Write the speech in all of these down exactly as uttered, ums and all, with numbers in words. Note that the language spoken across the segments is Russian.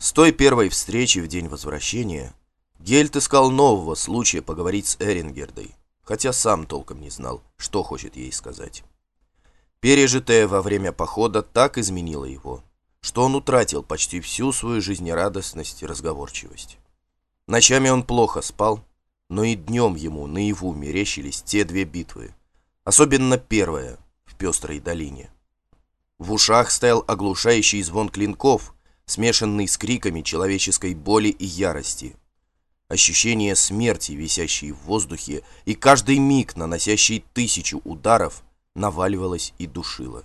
С той первой встречи в день возвращения Гельт искал нового случая поговорить с Эрингердой, хотя сам толком не знал, что хочет ей сказать. Пережитое во время похода так изменило его, что он утратил почти всю свою жизнерадостность и разговорчивость. Ночами он плохо спал, но и днем ему наяву мерещились те две битвы, особенно первая в Пестрой долине. В ушах стоял оглушающий звон клинков, смешанный с криками человеческой боли и ярости. Ощущение смерти, висящей в воздухе, и каждый миг, наносящий тысячу ударов, наваливалось и душило.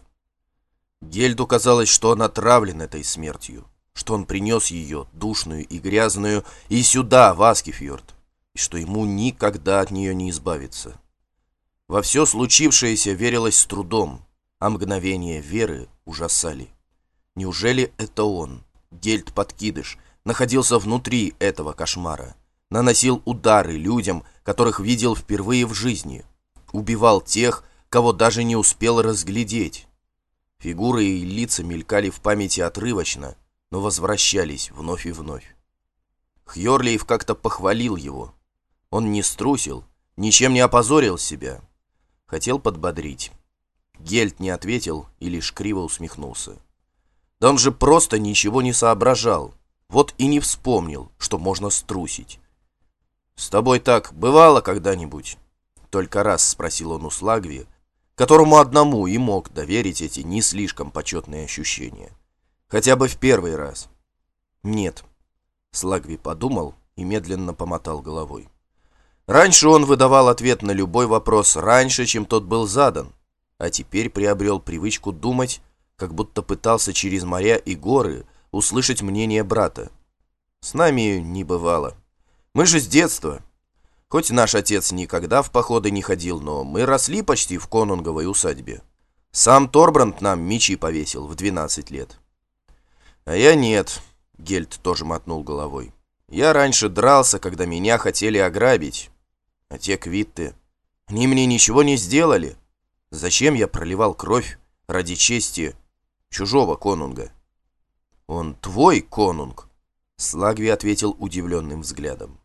Гельду казалось, что он отравлен этой смертью, что он принес ее, душную и грязную, и сюда, в Аскефьорд, и что ему никогда от нее не избавиться. Во все случившееся верилось с трудом, а мгновения веры ужасали. Неужели это он, Гельд-подкидыш, находился внутри этого кошмара, наносил удары людям, которых видел впервые в жизни, убивал тех, кого даже не успел разглядеть? Фигуры и лица мелькали в памяти отрывочно, но возвращались вновь и вновь. Хьорлейв как-то похвалил его. Он не струсил, ничем не опозорил себя. Хотел подбодрить. Гельд не ответил и лишь криво усмехнулся. Да он же просто ничего не соображал, вот и не вспомнил, что можно струсить. «С тобой так бывало когда-нибудь?» Только раз спросил он у Слагви, которому одному и мог доверить эти не слишком почетные ощущения. Хотя бы в первый раз. «Нет», — Слагви подумал и медленно помотал головой. Раньше он выдавал ответ на любой вопрос раньше, чем тот был задан, а теперь приобрел привычку думать, как будто пытался через моря и горы услышать мнение брата. «С нами не бывало. Мы же с детства. Хоть наш отец никогда в походы не ходил, но мы росли почти в конунговой усадьбе. Сам Торбранд нам мечи повесил в двенадцать лет». «А я нет», — Гельд тоже мотнул головой. «Я раньше дрался, когда меня хотели ограбить. А те квитты, они мне ничего не сделали. Зачем я проливал кровь ради чести чужого конунга?» «Он твой конунг», — Слагви ответил удивленным взглядом.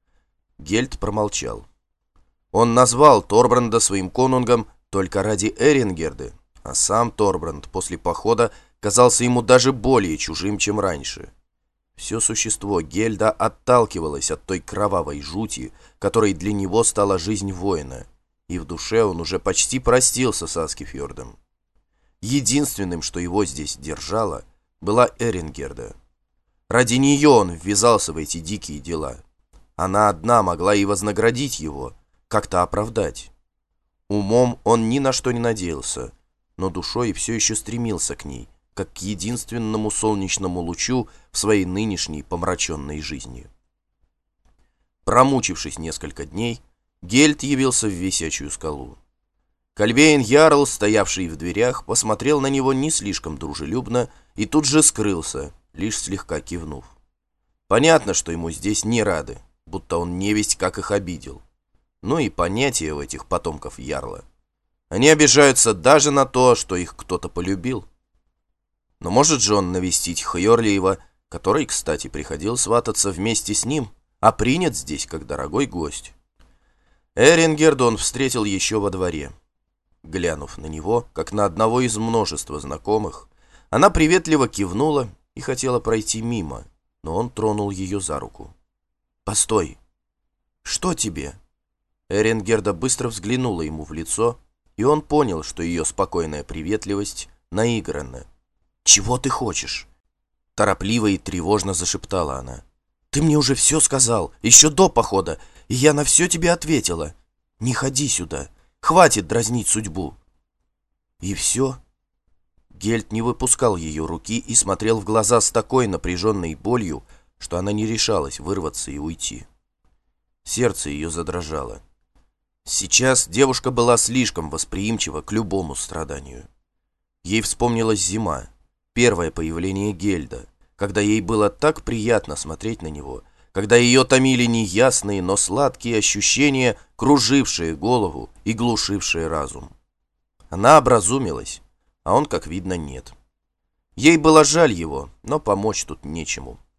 Гельд промолчал. Он назвал Торбранда своим конунгом только ради Эрингерды, а сам Торбранд после похода казался ему даже более чужим, чем раньше. Все существо Гельда отталкивалось от той кровавой жути, которой для него стала жизнь воина, и в душе он уже почти простился с Аскефьордом. Единственным, что его здесь держало, была Эрингерда. Ради нее он ввязался в эти дикие дела. Она одна могла и вознаградить его, как-то оправдать. Умом он ни на что не надеялся, но душой все еще стремился к ней, как к единственному солнечному лучу в своей нынешней помраченной жизни. Промучившись несколько дней, Гельд явился в Висячую скалу. Кальвейн Ярл, стоявший в дверях, посмотрел на него не слишком дружелюбно и тут же скрылся, лишь слегка кивнув. Понятно, что ему здесь не рады, будто он невесть как их обидел. Ну и понятия у этих потомков Ярла. Они обижаются даже на то, что их кто-то полюбил. Но может же он навестить Хьорлейва, который, кстати, приходил свататься вместе с ним, а принят здесь как дорогой гость. Эрингерду он встретил еще во дворе. Глянув на него, как на одного из множества знакомых, она приветливо кивнула и хотела пройти мимо, но он тронул ее за руку. «Постой! Что тебе?» Эрингерда быстро взглянула ему в лицо, и он понял, что ее спокойная приветливость наигранна. «Чего ты хочешь?» Торопливо и тревожно зашептала она. «Ты мне уже все сказал, еще до похода, и я на все тебе ответила. Не ходи сюда, хватит дразнить судьбу». «И все?» Гельд не выпускал ее руки и смотрел в глаза с такой напряженной болью, что она не решалась вырваться и уйти. Сердце ее задрожало. Сейчас девушка была слишком восприимчива к любому страданию. Ей вспомнилась зима, первое появление Гельда, когда ей было так приятно смотреть на него, когда ее томили неясные, но сладкие ощущения, кружившие голову и глушившие разум. Она образумилась, а он, как видно, нет. Ей было жаль его, но помочь тут нечему.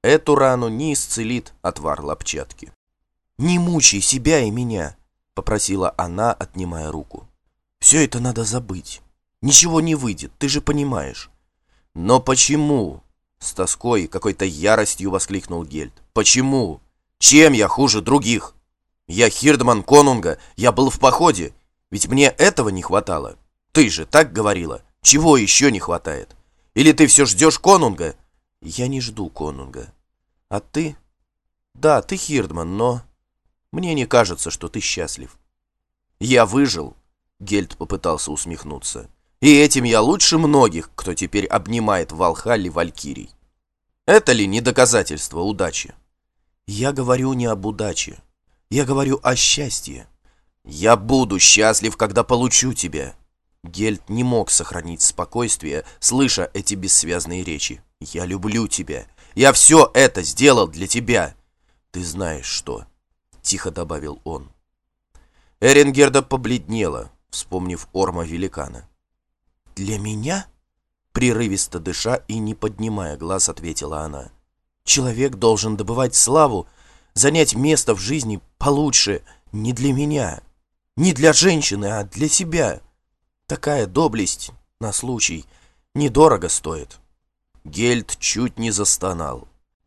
эту рану не исцелит отвар лопчатки. «Не мучай себя и меня», — попросила она, отнимая руку. «Все это надо забыть. Ничего не выйдет, ты же понимаешь». «Но почему?» — с тоской и какой-то яростью воскликнул Гельд. «Почему? Чем я хуже других? Я Хирдман Конунга, я был в походе, ведь мне этого не хватало. Ты же так говорила. Чего еще не хватает? Или ты все ждешь Конунга?» «Я не жду Конунга. А ты? Да, ты Хирдман, но мне не кажется, что ты счастлив». «Я выжил», — Гельд попытался усмехнуться. «И этим я лучше многих, кто теперь обнимает в Валхалле валькирий. Это ли не доказательство удачи?» «Я говорю не об удаче. Я говорю о счастье. Я буду счастлив, когда получу тебя». Гельд не мог сохранить спокойствие, слыша эти бессвязные речи. «Я люблю тебя. Я все это сделал для тебя. Ты знаешь что», — тихо добавил он. Эрингерда побледнела, вспомнив Орма Великана. «Для меня?» — прерывисто дыша и не поднимая глаз, ответила она. «Человек должен добывать славу, занять место в жизни получше не для меня, не для женщины, а для себя. Такая доблесть на случай недорого стоит». Гельд чуть не застонал.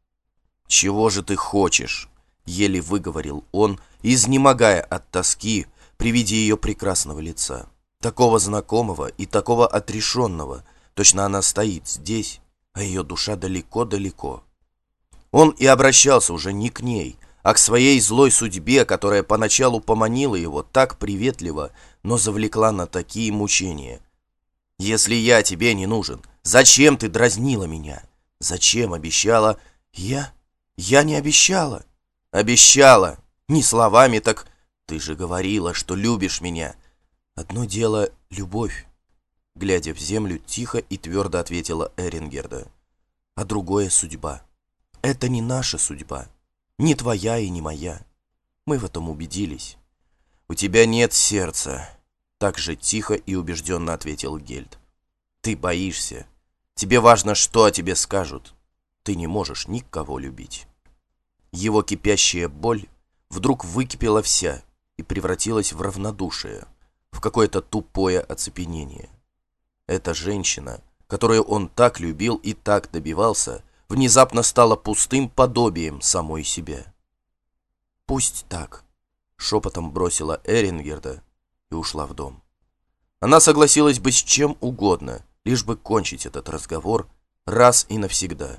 «Чего же ты хочешь?» — еле выговорил он, изнемогая от тоски при виде ее прекрасного лица. Такого знакомого и такого отрешенного. Точно она стоит здесь, а ее душа далеко-далеко. Он и обращался уже не к ней, а к своей злой судьбе, которая поначалу поманила его так приветливо, но завлекла на такие мучения. «Если я тебе не нужен, зачем ты дразнила меня? Зачем обещала?» «Я? Я не обещала». «Обещала! Не словами, так ты же говорила, что любишь меня». «Одно дело — любовь», — глядя в землю, тихо и твердо ответила Эрингерда. «А другое — судьба. Это не наша судьба, не твоя и не моя. Мы в этом убедились». «У тебя нет сердца», — так же тихо и убежденно ответил Гельд. «Ты боишься. Тебе важно, что о тебе скажут. Ты не можешь никого любить». Его кипящая боль вдруг выкипела вся и превратилась в равнодушие, в какое-то тупое оцепенение. Эта женщина, которую он так любил и так добивался, внезапно стала пустым подобием самой себя. «Пусть так», — шепотом бросила Эрингерда и ушла в дом. Она согласилась бы с чем угодно, лишь бы кончить этот разговор раз и навсегда.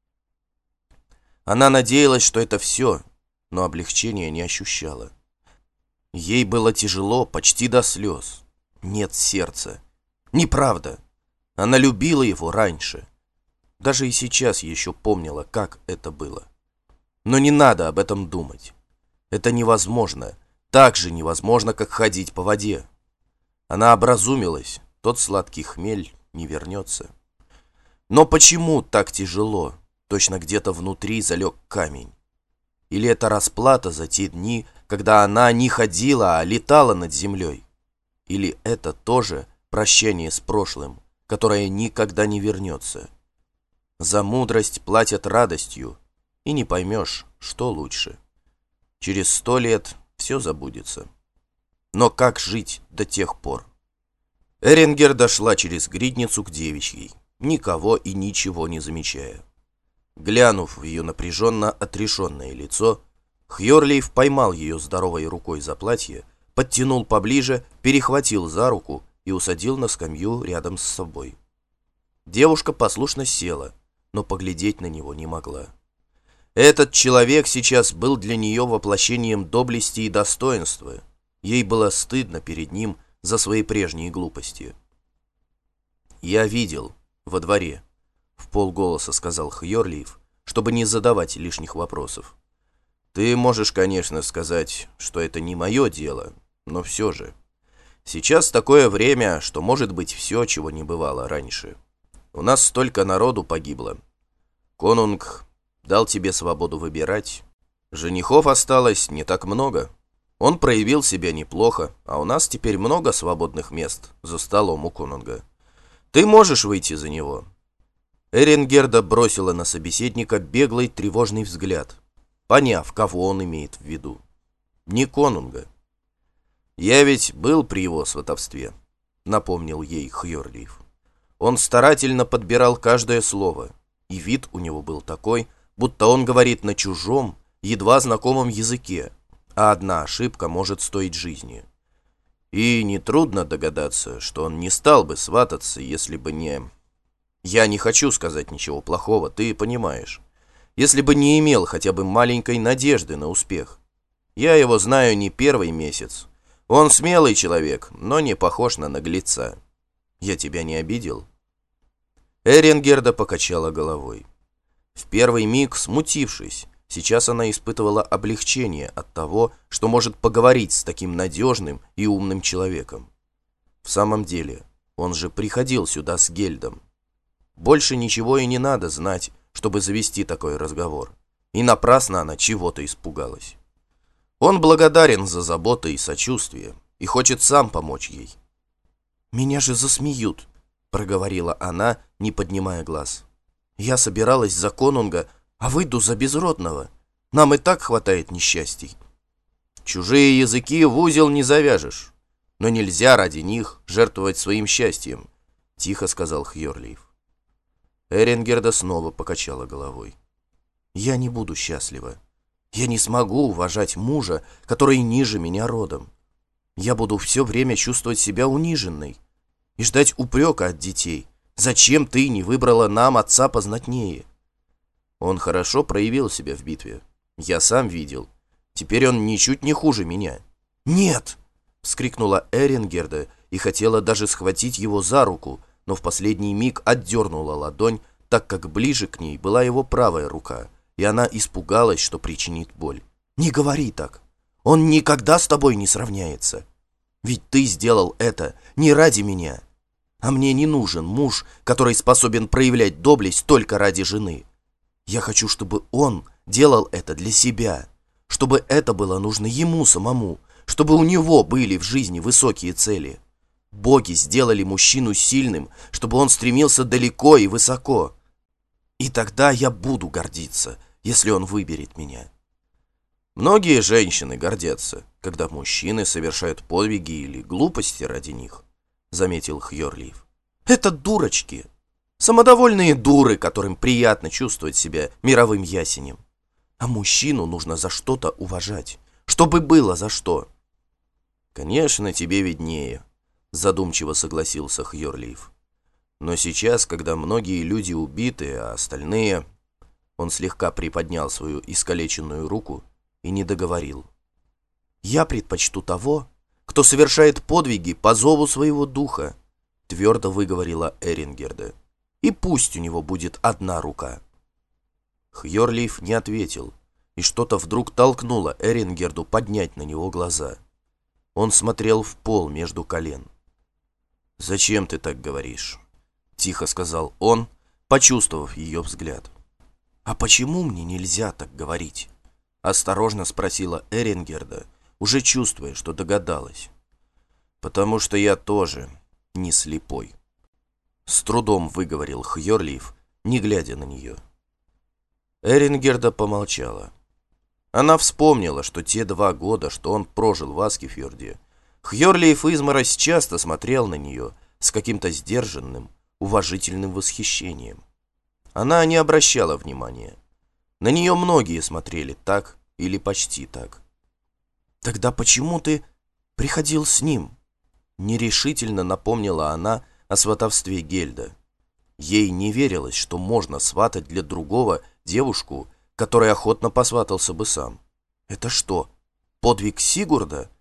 Она надеялась, что это все, но облегчения не ощущала. Ей было тяжело почти до слез. Нет сердца. Неправда. Она любила его раньше. Даже и сейчас еще помнила, как это было. Но не надо об этом думать. Это невозможно. Так же невозможно, как ходить по воде. Она образумилась. Тот сладкий хмель не вернется. Но почему так тяжело? Точно где-то внутри залег камень. Или это расплата за те дни, когда она не ходила, а летала над землей? Или это тоже прощание с прошлым, которое никогда не вернется? За мудрость платят радостью, и не поймешь, что лучше. Через сто лет все забудется. Но как жить до тех пор? Эрингер дошла через гридницу к девичьей, никого и ничего не замечая. Глянув в ее напряженно отрешенное лицо, Хьорлейв поймал ее здоровой рукой за платье, подтянул поближе, перехватил за руку и усадил на скамью рядом с собой. Девушка послушно села, но поглядеть на него не могла. Этот человек сейчас был для нее воплощением доблести и достоинства. Ей было стыдно перед ним за свои прежние глупости. «Я видел во дворе», — вполголоса сказал Хьорлейв, чтобы не задавать лишних вопросов. «Ты можешь, конечно, сказать, что это не мое дело, но все же. Сейчас такое время, что может быть все, чего не бывало раньше. У нас столько народу погибло. Конунг дал тебе свободу выбирать. Женихов осталось не так много. Он проявил себя неплохо, а у нас теперь много свободных мест за столом у Конунга. Ты можешь выйти за него. Эрингерда бросила на собеседника беглый тревожный взгляд, поняв, кого он имеет в виду. Не конунга. «Я ведь был при его сватовстве», — напомнил ей Хьорлиф. Он старательно подбирал каждое слово, и вид у него был такой, будто он говорит на чужом, едва знакомом языке, а одна ошибка может стоить жизни. И нетрудно догадаться, что он не стал бы свататься, если бы не... Я не хочу сказать ничего плохого, ты понимаешь. Если бы не имел хотя бы маленькой надежды на успех. Я его знаю не первый месяц. Он смелый человек, но не похож на наглеца. Я тебя не обидел?» Эрингерда покачала головой. В первый миг смутившись, сейчас она испытывала облегчение от того, что может поговорить с таким надежным и умным человеком. В самом деле, он же приходил сюда с Гельдом. Больше ничего и не надо знать, чтобы завести такой разговор. И напрасно она чего-то испугалась. Он благодарен за заботу и сочувствие и хочет сам помочь ей. «Меня же засмеют», — проговорила она, не поднимая глаз. «Я собиралась за конунга, а выйду за безродного. Нам и так хватает несчастий». «Чужие языки в узел не завяжешь, но нельзя ради них жертвовать своим счастьем», — тихо сказал Хьорлиф. Эрингерда снова покачала головой. «Я не буду счастлива. Я не смогу уважать мужа, который ниже меня родом. Я буду все время чувствовать себя униженной и ждать упрека от детей. Зачем ты не выбрала нам отца познатнее?» Он хорошо проявил себя в битве. Я сам видел. Теперь он ничуть не хуже меня. «Нет!» — вскрикнула Эрингерда и хотела даже схватить его за руку, но в последний миг отдернула ладонь, так как ближе к ней была его правая рука, и она испугалась, что причинит боль. «Не говори так. Он никогда с тобой не сравняется. Ведь ты сделал это не ради меня. А мне не нужен муж, который способен проявлять доблесть только ради жены. Я хочу, чтобы он делал это для себя, чтобы это было нужно ему самому, чтобы у него были в жизни высокие цели. Боги сделали мужчину сильным, чтобы он стремился далеко и высоко. И тогда я буду гордиться, если он выберет меня». «Многие женщины гордятся, когда мужчины совершают подвиги или глупости ради них», — заметил Хьорлиф. «Это дурочки, самодовольные дуры, которым приятно чувствовать себя мировым ясенем. А мужчину нужно за что-то уважать, чтобы было за что». «Конечно, тебе виднее», — задумчиво согласился Хьорлиф. «Но сейчас, когда многие люди убиты, а остальные...» Он слегка приподнял свою искалеченную руку и не договорил. «Я предпочту того, кто совершает подвиги по зову своего духа», — твердо выговорила Эрингерда. «И пусть у него будет одна рука». Хьорлиф не ответил, и что-то вдруг толкнуло Эрингерду поднять на него глаза. Он смотрел в пол между колен. «Зачем ты так говоришь?» — тихо сказал он, почувствовав ее взгляд. «А почему мне нельзя так говорить?» — осторожно спросила Эрингерда, уже чувствуя, что догадалась. «Потому что я тоже не слепой», — с трудом выговорил Хьорлиф, не глядя на нее. Эрингерда помолчала. Она вспомнила, что те два года, что он прожил в Аскефьорде, Хьорлиф изморозь часто смотрел на нее с каким-то сдержанным, уважительным восхищением. Она не обращала внимания. На нее многие смотрели так или почти так. «Тогда почему ты приходил с ним?» Нерешительно напомнила она о сватовстве Гельда. Ей не верилось, что можно сватать для другого девушку, который охотно посватался бы сам. «Это что, подвиг Сигурда?»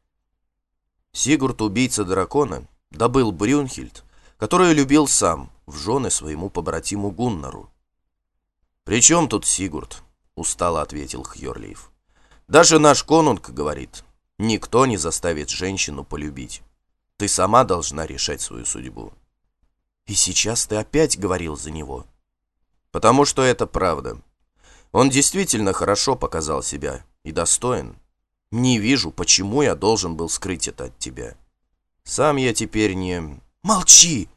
Сигурд, убийца дракона, добыл Брюнхильд, которую любил сам, в жены своему побратиму Гуннару. «При чем тут Сигурд?» — устало ответил Хьорлиф. «Даже наш конунг говорит, никто не заставит женщину полюбить. Ты сама должна решать свою судьбу». «И сейчас ты опять говорил за него?» «Потому что это правда. Он действительно хорошо показал себя и достоин. Не вижу, почему я должен был скрыть это от тебя. Сам я теперь не...» «Молчи!»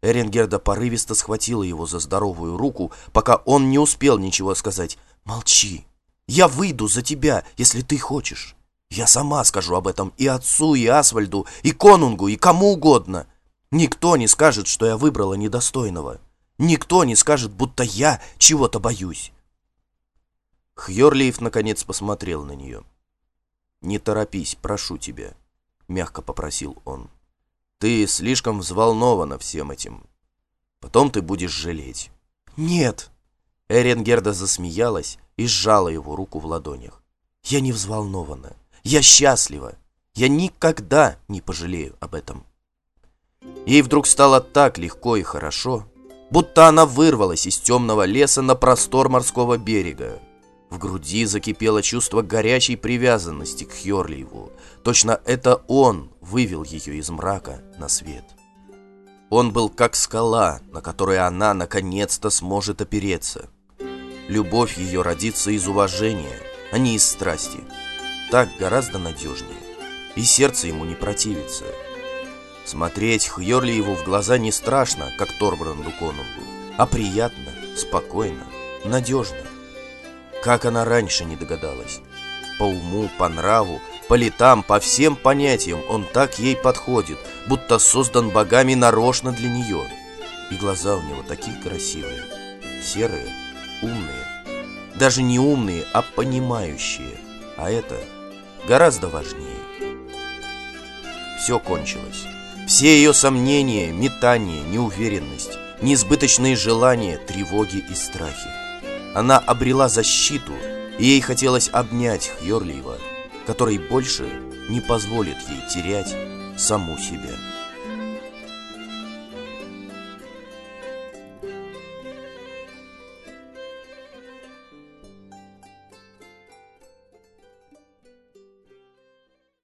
Эрингерда порывисто схватила его за здоровую руку, пока он не успел ничего сказать. «Молчи! Я выйду за тебя, если ты хочешь. Я сама скажу об этом и отцу, и Асвальду, и конунгу, и кому угодно. Никто не скажет, что я выбрала недостойного. Никто не скажет, будто я чего-то боюсь». Хьорлиев наконец посмотрел на нее. «Не торопись, прошу тебя», — мягко попросил он. «Ты слишком взволнована всем этим. Потом ты будешь жалеть». «Нет!» Эрингерда засмеялась и сжала его руку в ладонях. «Я не взволнована. Я счастлива. Я никогда не пожалею об этом». Ей вдруг стало так легко и хорошо, будто она вырвалась из темного леса на простор морского берега. В груди закипело чувство горячей привязанности к Хьорлиеву. Точно это он вывел ее из мрака на свет. Он был как скала, на которой она наконец-то сможет опереться. Любовь ее родится из уважения, а не из страсти. Так гораздо надежнее, и сердце ему не противится. Смотреть Хьорлиеву в глаза не страшно, как Торбранду конунгу, а приятно, спокойно, надежно. Как она раньше не догадалась? По уму, по нраву, по летам, по всем понятиям он так ей подходит, будто создан богами нарочно для нее. И глаза у него такие красивые, серые, умные. Даже не умные, а понимающие. А это гораздо важнее. Все кончилось. Все ее сомнения, метания, неуверенность, неизбыточные желания, тревоги и страхи. Она обрела защиту, и ей хотелось обнять Хьорлиева, который больше не позволит ей терять саму себя.